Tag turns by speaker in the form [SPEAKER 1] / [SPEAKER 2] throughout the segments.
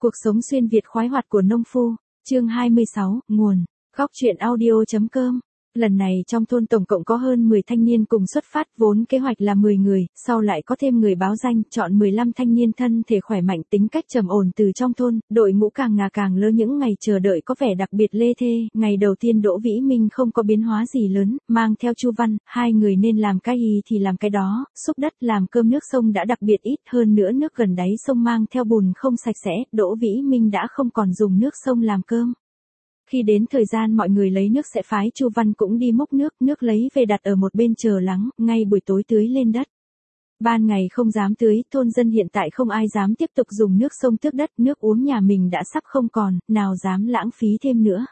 [SPEAKER 1] Cuộc sống xuyên Việt khoái hoạt của nông phu, chương 26, nguồn, góc truyện audio.com. Lần này trong thôn tổng cộng có hơn 10 thanh niên cùng xuất phát, vốn kế hoạch là 10 người, sau lại có thêm người báo danh, chọn 15 thanh niên thân thể khỏe mạnh tính cách trầm ổn từ trong thôn, đội ngũ càng ngày càng lớn, những ngày chờ đợi có vẻ đặc biệt lê thê. Ngày đầu tiên Đỗ Vĩ Minh không có biến hóa gì lớn, mang theo Chu Văn, hai người nên làm cái gì thì làm cái đó, xúc đất làm cơm, nước sông đã đặc biệt ít, hơn nữa nước gần đáy sông mang theo bùn không sạch sẽ, Đỗ Vĩ Minh đã không còn dùng nước sông làm cơm. Khi đến thời gian mọi người lấy nước sẽ phái Chu Văn cũng đi múc nước lấy về đặt ở một bên chờ lắng, ngay buổi tối tưới lên đất. Ban ngày không dám tưới, thôn dân hiện tại không ai dám tiếp tục dùng nước sông tưới đất, nước uống nhà mình đã sắp không còn, nào dám lãng phí thêm nữa.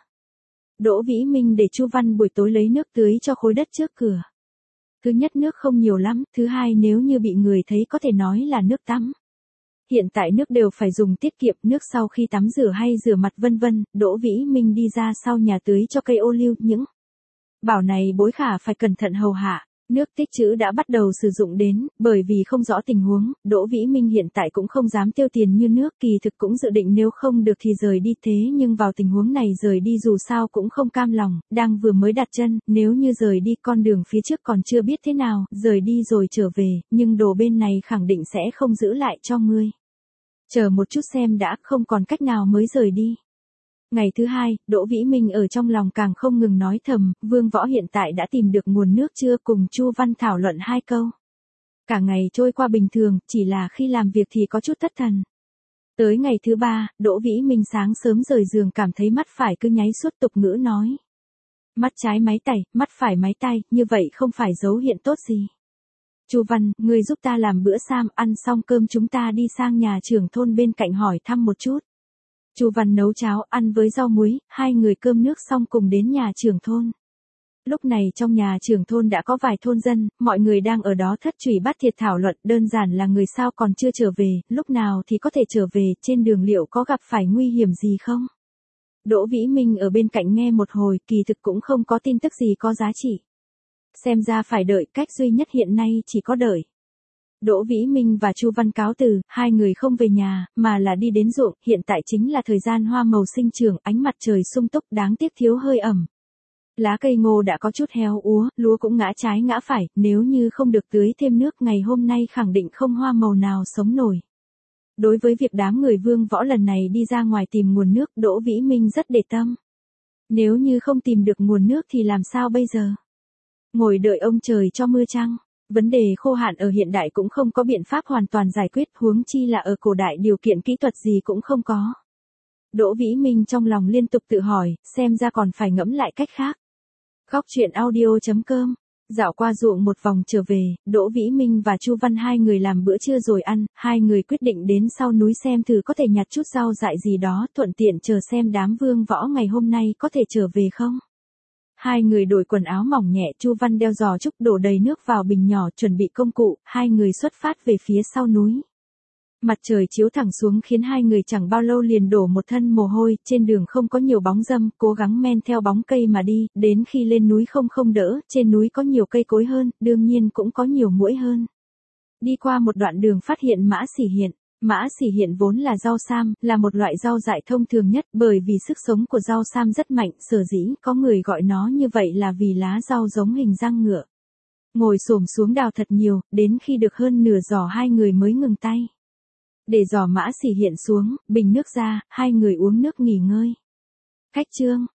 [SPEAKER 1] Đỗ Vĩ Minh để Chu Văn buổi tối lấy nước tưới cho khối đất trước cửa. Thứ nhất nước không nhiều lắm, thứ hai nếu như bị người thấy có thể nói là nước tắm. Hiện tại nước đều phải dùng tiết kiệm, nước sau khi tắm rửa hay rửa mặt vân vân, Đỗ Vĩ Minh đi ra sau nhà tưới cho cây ô liu, những bảo này bối khả phải cẩn thận hầu hạ. Nước tích trữ đã bắt đầu sử dụng đến, bởi vì không rõ tình huống, Đỗ Vĩ Minh hiện tại cũng không dám tiêu tiền như nước, kỳ thực cũng dự định nếu không được thì rời đi, thế nhưng vào tình huống này rời đi dù sao cũng không cam lòng, đang vừa mới đặt chân, nếu như rời đi con đường phía trước còn chưa biết thế nào, rời đi rồi trở về, nhưng đồ bên này khẳng định sẽ không giữ lại cho ngươi. Chờ một chút xem đã, không còn cách nào mới rời đi. Ngày thứ hai, Đỗ Vĩ Minh ở trong lòng càng không ngừng nói thầm, Vương Võ hiện tại đã tìm được nguồn nước chưa, cùng Chu Văn thảo luận hai câu. Cả ngày trôi qua bình thường, chỉ là khi làm việc thì có chút thất thần. Tới ngày thứ ba, Đỗ Vĩ Minh sáng sớm rời giường cảm thấy mắt phải cứ nháy suốt, tục ngữ nói. Mắt trái máy tẩy, mắt phải máy tay, như vậy không phải dấu hiện tốt gì. Chu Văn, ngươi giúp ta làm bữa sam, ăn xong cơm chúng ta đi sang nhà trưởng thôn bên cạnh hỏi thăm một chút. Chu Văn nấu cháo ăn với rau muối, hai người cơm nước xong cùng đến nhà trưởng thôn. Lúc này trong nhà trưởng thôn đã có vài thôn dân, mọi người đang ở đó thất trùy bát thiệt thảo luận, đơn giản là người sao còn chưa trở về, lúc nào thì có thể trở về, trên đường liệu có gặp phải nguy hiểm gì không? Đỗ Vĩ Minh ở bên cạnh nghe một hồi, kỳ thực cũng không có tin tức gì có giá trị. Xem ra phải đợi, cách duy nhất hiện nay chỉ có đợi. Đỗ Vĩ Minh và Chu Văn cáo từ, hai người không về nhà, mà là đi đến ruộng, hiện tại chính là thời gian hoa màu sinh trưởng, ánh mặt trời sung túc, đáng tiếc thiếu hơi ẩm. Lá cây ngô đã có chút héo úa, lúa cũng ngã trái ngã phải, nếu như không được tưới thêm nước ngày hôm nay khẳng định không hoa màu nào sống nổi. Đối với việc đám người Vương Võ lần này đi ra ngoài tìm nguồn nước, Đỗ Vĩ Minh rất để tâm. Nếu như không tìm được nguồn nước thì làm sao bây giờ? Ngồi đợi ông trời cho mưa chăng? Vấn đề khô hạn ở hiện đại cũng không có biện pháp hoàn toàn giải quyết, huống chi là ở cổ đại điều kiện kỹ thuật gì cũng không có. Đỗ Vĩ Minh trong lòng liên tục tự hỏi, xem ra còn phải ngẫm lại cách khác. Góc truyện audio.com. Dạo qua ruộng một vòng trở về, Đỗ Vĩ Minh và Chu Văn hai người làm bữa trưa rồi ăn, hai người quyết định đến sau núi xem thử có thể nhặt chút rau dại gì đó, thuận tiện chờ xem đám Vương Võ ngày hôm nay có thể trở về không. Hai người đổi quần áo mỏng nhẹ, Chu Văn đeo giò trúc đổ đầy nước vào bình nhỏ chuẩn bị công cụ, hai người xuất phát về phía sau núi. Mặt trời chiếu thẳng xuống khiến hai người chẳng bao lâu liền đổ một thân mồ hôi, trên đường không có nhiều bóng râm, cố gắng men theo bóng cây mà đi, đến khi lên núi không đỡ, trên núi có nhiều cây cối hơn, đương nhiên cũng có nhiều muỗi hơn. Đi qua một đoạn đường phát hiện mã xỉ hiện. Mã xỉ hiện vốn là rau sam, là một loại rau dại thông thường nhất, bởi vì sức sống của rau sam rất mạnh, sở dĩ có người gọi nó như vậy là vì lá rau giống hình răng ngựa. Ngồi xổm xuống đào thật nhiều, đến khi được hơn nửa giỏ hai người mới ngừng tay. Để giỏ mã xỉ hiện xuống, bình nước ra, hai người uống nước nghỉ ngơi. Khách chương.